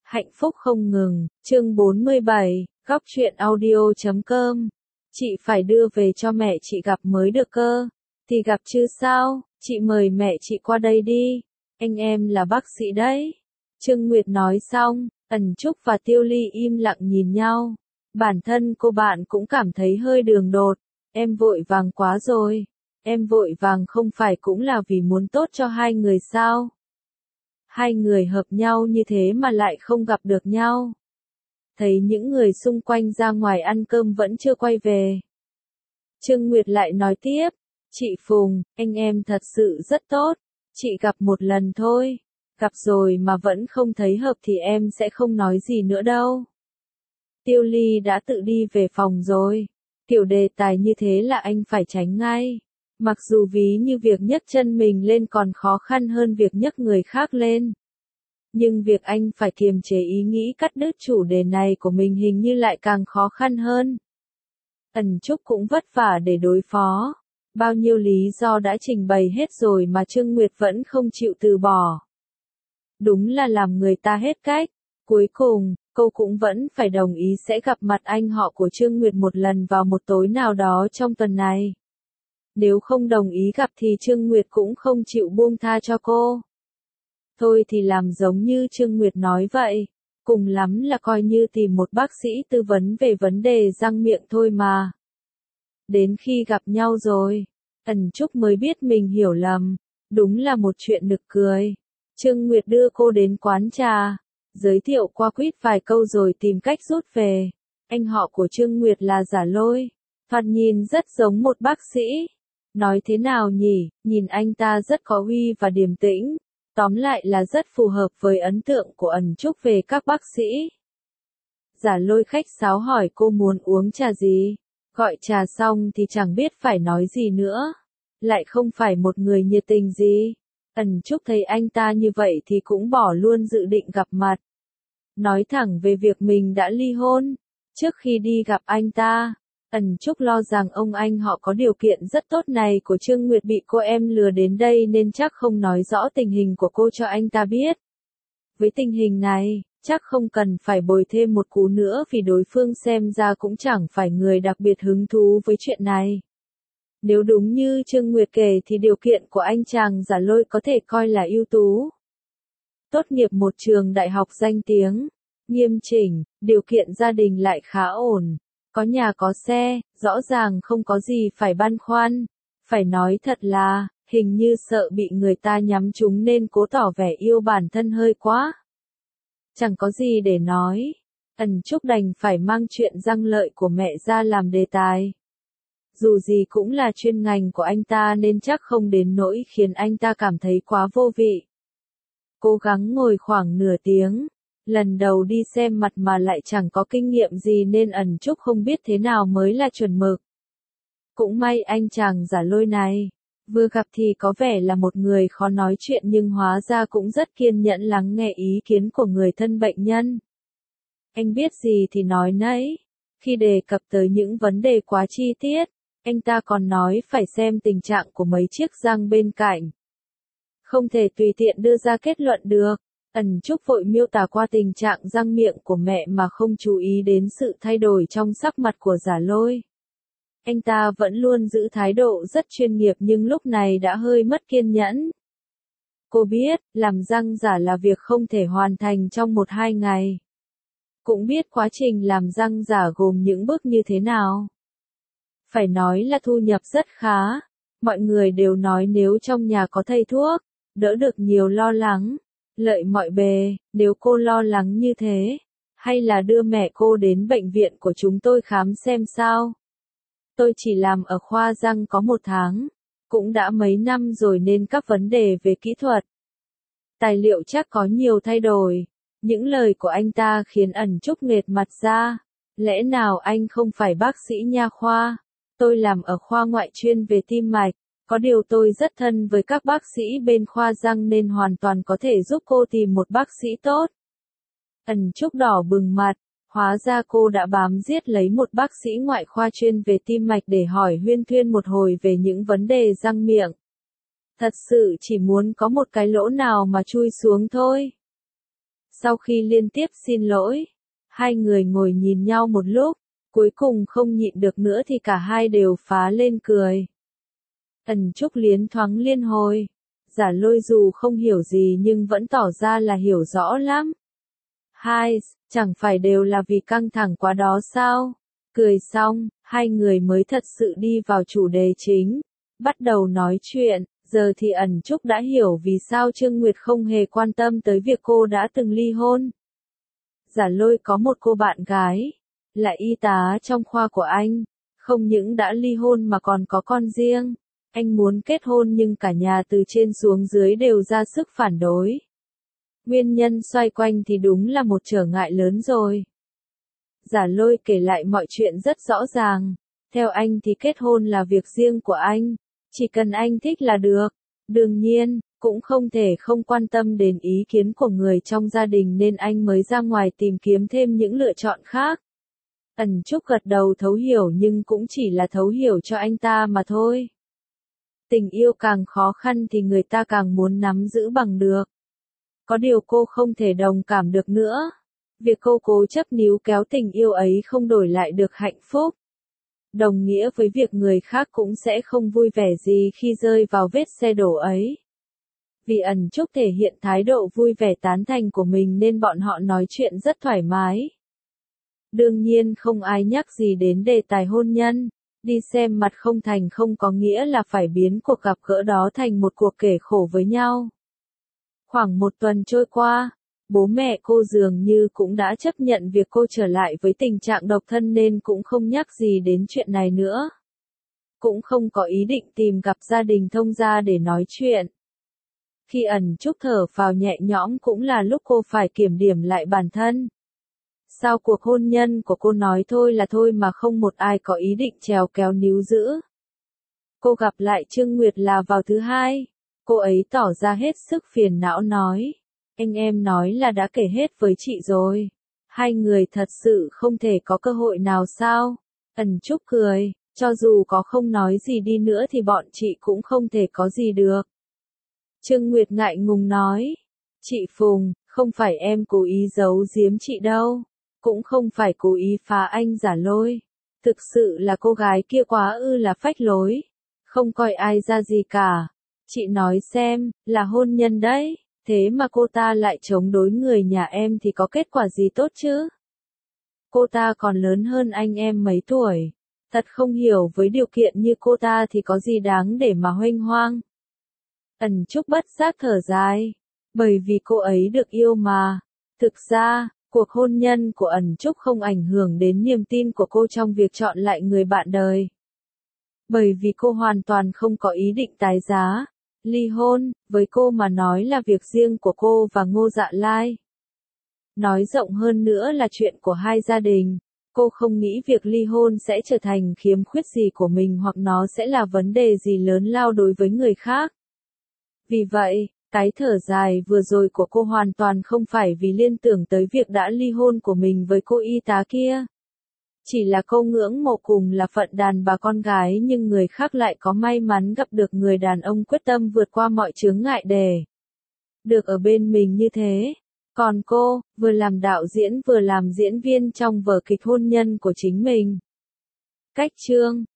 Hạnh phúc không ngừng, chương 47, góc truyện audio.com. Chị phải đưa về cho mẹ chị gặp mới được cơ. Thì gặp chứ sao, chị mời mẹ chị qua đây đi. Anh em là bác sĩ đấy. Trương Nguyệt nói xong, Ẩn Trúc và Tiêu Ly im lặng nhìn nhau. Bản thân cô bạn cũng cảm thấy hơi đường đột. Em vội vàng quá rồi. Em vội vàng không phải cũng là vì muốn tốt cho hai người sao? Hai người hợp nhau như thế mà lại không gặp được nhau. Thấy những người xung quanh ra ngoài ăn cơm vẫn chưa quay về. Trương Nguyệt lại nói tiếp, chị Phùng, anh em thật sự rất tốt, chị gặp một lần thôi, gặp rồi mà vẫn không thấy hợp thì em sẽ không nói gì nữa đâu. Tiêu Ly đã tự đi về phòng rồi, kiểu đề tài như thế là anh phải tránh ngay. Mặc dù ví như việc nhấc chân mình lên còn khó khăn hơn việc nhấc người khác lên. Nhưng việc anh phải kiềm chế ý nghĩ cắt đứt chủ đề này của mình hình như lại càng khó khăn hơn. Ẩn Trúc cũng vất vả để đối phó. Bao nhiêu lý do đã trình bày hết rồi mà Trương Nguyệt vẫn không chịu từ bỏ. Đúng là làm người ta hết cách. Cuối cùng, cô cũng vẫn phải đồng ý sẽ gặp mặt anh họ của Trương Nguyệt một lần vào một tối nào đó trong tuần này. Nếu không đồng ý gặp thì Trương Nguyệt cũng không chịu buông tha cho cô. Thôi thì làm giống như Trương Nguyệt nói vậy, cùng lắm là coi như tìm một bác sĩ tư vấn về vấn đề răng miệng thôi mà. Đến khi gặp nhau rồi, Ẩn Trúc mới biết mình hiểu lầm, đúng là một chuyện nực cười. Trương Nguyệt đưa cô đến quán trà, giới thiệu qua quýt vài câu rồi tìm cách rút về. Anh họ của Trương Nguyệt là Giả Lôi, thoạt nhìn rất giống một bác sĩ. Nói thế nào nhỉ, nhìn anh ta rất có uy và điềm tĩnh. Tóm lại là rất phù hợp với ấn tượng của Ẩn Trúc về các bác sĩ. Giả Lôi khách sáo hỏi cô muốn uống trà gì. Gọi trà xong thì chẳng biết phải nói gì nữa. Lại không phải một người nhiệt tình gì. Ẩn Trúc thấy anh ta như vậy thì cũng bỏ luôn dự định gặp mặt. Nói thẳng về việc mình đã ly hôn. Trước khi đi gặp anh ta, Ẩn Trúc lo rằng ông anh họ có điều kiện rất tốt này của Trương Nguyệt bị cô em lừa đến đây nên chắc không nói rõ tình hình của cô cho anh ta biết. Với tình hình này, chắc không cần phải bồi thêm một cú nữa vì đối phương xem ra cũng chẳng phải người đặc biệt hứng thú với chuyện này. Nếu đúng như Trương Nguyệt kể thì điều kiện của anh chàng Giả Lôi có thể coi là ưu tú. Tốt nghiệp một trường đại học danh tiếng, nghiêm chỉnh, điều kiện gia đình lại khá ổn. Có nhà có xe, rõ ràng không có gì phải băn khoăn. Phải nói thật là, hình như sợ bị người ta nhắm trúng nên cố tỏ vẻ yêu bản thân hơi quá. Chẳng có gì để nói. Ẩn Trúc đành phải mang chuyện răng lợi của mẹ ra làm đề tài. Dù gì cũng là chuyên ngành của anh ta nên chắc không đến nỗi khiến anh ta cảm thấy quá vô vị. Cố gắng ngồi khoảng nửa tiếng. Lần đầu đi xem mặt mà lại chẳng có kinh nghiệm gì nên Ẩn Trúc không biết thế nào mới là chuẩn mực. Cũng may anh chàng Giả Lôi này, vừa gặp thì có vẻ là một người khó nói chuyện nhưng hóa ra cũng rất kiên nhẫn lắng nghe ý kiến của người thân bệnh nhân. Anh biết gì thì nói nấy. Khi đề cập tới những vấn đề quá chi tiết, anh ta còn nói phải xem tình trạng của mấy chiếc răng bên cạnh. Không thể tùy tiện đưa ra kết luận được. Ẩn Trúc vội miêu tả qua tình trạng răng miệng của mẹ mà không chú ý đến sự thay đổi trong sắc mặt của Giả Lôi. Anh ta vẫn luôn giữ thái độ rất chuyên nghiệp nhưng lúc này đã hơi mất kiên nhẫn. Cô biết, làm răng giả là việc không thể hoàn thành trong 1-2 ngày. Cũng biết quá trình làm răng giả gồm những bước như thế nào. Phải nói là thu nhập rất khá. Mọi người đều nói nếu trong nhà có thầy thuốc, đỡ được nhiều lo lắng. Lợi mọi bề, nếu cô lo lắng như thế, hay là đưa mẹ cô đến bệnh viện của chúng tôi khám xem sao. Tôi chỉ làm ở khoa răng có 1 tháng, cũng đã mấy năm rồi nên các vấn đề về kỹ thuật, tài liệu chắc có nhiều thay đổi. Những lời của anh ta khiến Ẩn Trúc nghệt mặt ra. Lẽ nào anh không phải bác sĩ nha khoa? Tôi làm ở khoa ngoại chuyên về tim mạch. Có điều tôi rất thân với các bác sĩ bên khoa răng nên hoàn toàn có thể giúp cô tìm một bác sĩ tốt. Ẩn Trúc đỏ bừng mặt, hóa ra cô đã bám giết lấy một bác sĩ ngoại khoa chuyên về tim mạch để hỏi huyên thuyên một hồi về những vấn đề răng miệng. Thật sự chỉ muốn có một cái lỗ nào mà chui xuống thôi. Sau khi liên tiếp xin lỗi, hai người ngồi nhìn nhau một lúc, cuối cùng không nhịn được nữa thì cả hai đều phá lên cười. Ẩn Trúc liến thoáng liên hồi. Giả Lôi dù không hiểu gì nhưng vẫn tỏ ra là hiểu rõ lắm. Hai, chẳng phải đều là vì căng thẳng quá đó sao? Cười xong, hai người mới thật sự đi vào chủ đề chính. Bắt đầu nói chuyện, giờ thì Ẩn Trúc đã hiểu vì sao Trương Nguyệt không hề quan tâm tới việc cô đã từng ly hôn. Giả Lôi có một cô bạn gái, là y tá trong khoa của anh, không những đã ly hôn mà còn có con riêng. Anh muốn kết hôn nhưng cả nhà từ trên xuống dưới đều ra sức phản đối. Nguyên nhân xoay quanh thì đúng là một trở ngại lớn rồi. Giả Lôi kể lại mọi chuyện rất rõ ràng. Theo anh thì kết hôn là việc riêng của anh. Chỉ cần anh thích là được. Đương nhiên, cũng không thể không quan tâm đến ý kiến của người trong gia đình nên anh mới ra ngoài tìm kiếm thêm những lựa chọn khác. Ẩn Trúc gật đầu thấu hiểu nhưng cũng chỉ là thấu hiểu cho anh ta mà thôi. Tình yêu càng khó khăn thì người ta càng muốn nắm giữ bằng được. Có điều cô không thể đồng cảm được nữa. Việc cô cố chấp níu kéo tình yêu ấy không đổi lại được hạnh phúc. Đồng nghĩa với việc người khác cũng sẽ không vui vẻ gì khi rơi vào vết xe đổ ấy. Vì Ẩn Trúc thể hiện thái độ vui vẻ tán thành của mình nên bọn họ nói chuyện rất thoải mái. Đương nhiên không ai nhắc gì đến đề tài hôn nhân. Đi xem mặt không thành không có nghĩa là phải biến cuộc gặp gỡ đó thành một cuộc kể khổ với nhau. Khoảng một tuần trôi qua, bố mẹ cô dường như cũng đã chấp nhận việc cô trở lại với tình trạng độc thân nên cũng không nhắc gì đến chuyện này nữa. Cũng không có ý định tìm gặp gia đình thông gia để nói chuyện. Khi Ẩn Trúc thở phào nhẹ nhõm cũng là lúc cô phải kiểm điểm lại bản thân. Sao cuộc hôn nhân của cô nói thôi là thôi mà không một ai có ý định trèo kéo níu giữ. Cô gặp lại Trương Nguyệt là vào thứ hai. Cô ấy tỏ ra hết sức phiền não nói. Anh em nói là đã kể hết với chị rồi. Hai người thật sự không thể có cơ hội nào sao? Ẩn Trúc cười, cho dù có không nói gì đi nữa thì bọn chị cũng không thể có gì được. Trương Nguyệt ngại ngùng nói. Chị Phùng, không phải em cố ý giấu giếm chị đâu. Cũng không phải cố ý phá anh Giả Lôi. Thực sự là cô gái kia quá là phách lối. Không coi ai ra gì cả. Chị nói xem, là hôn nhân đấy. Thế mà cô ta lại chống đối người nhà em thì có kết quả gì tốt chứ? Cô ta còn lớn hơn anh em mấy tuổi. Thật không hiểu với điều kiện như cô ta thì có gì đáng để mà huênh hoang. Ẩn Trúc bất giác thở dài. Bởi vì cô ấy được yêu mà. Thực ra, cuộc hôn nhân của Ẩn Trúc không ảnh hưởng đến niềm tin của cô trong việc chọn lại người bạn đời. Bởi vì cô hoàn toàn không có ý định tái giá. Ly hôn, với cô mà nói là việc riêng của cô và Ngô Dạ Lai. Nói rộng hơn nữa là chuyện của hai gia đình. Cô không nghĩ việc ly hôn sẽ trở thành khiếm khuyết gì của mình hoặc nó sẽ là vấn đề gì lớn lao đối với người khác. Vì vậy, cái thở dài vừa rồi của cô hoàn toàn không phải vì liên tưởng tới việc đã ly hôn của mình với cô y tá kia. Chỉ là cô ngưỡng mộ cùng là phận đàn bà con gái nhưng người khác lại có may mắn gặp được người đàn ông quyết tâm vượt qua mọi chướng ngại để được ở bên mình như thế. Còn cô, vừa làm đạo diễn vừa làm diễn viên trong vở kịch hôn nhân của chính mình. Cách chương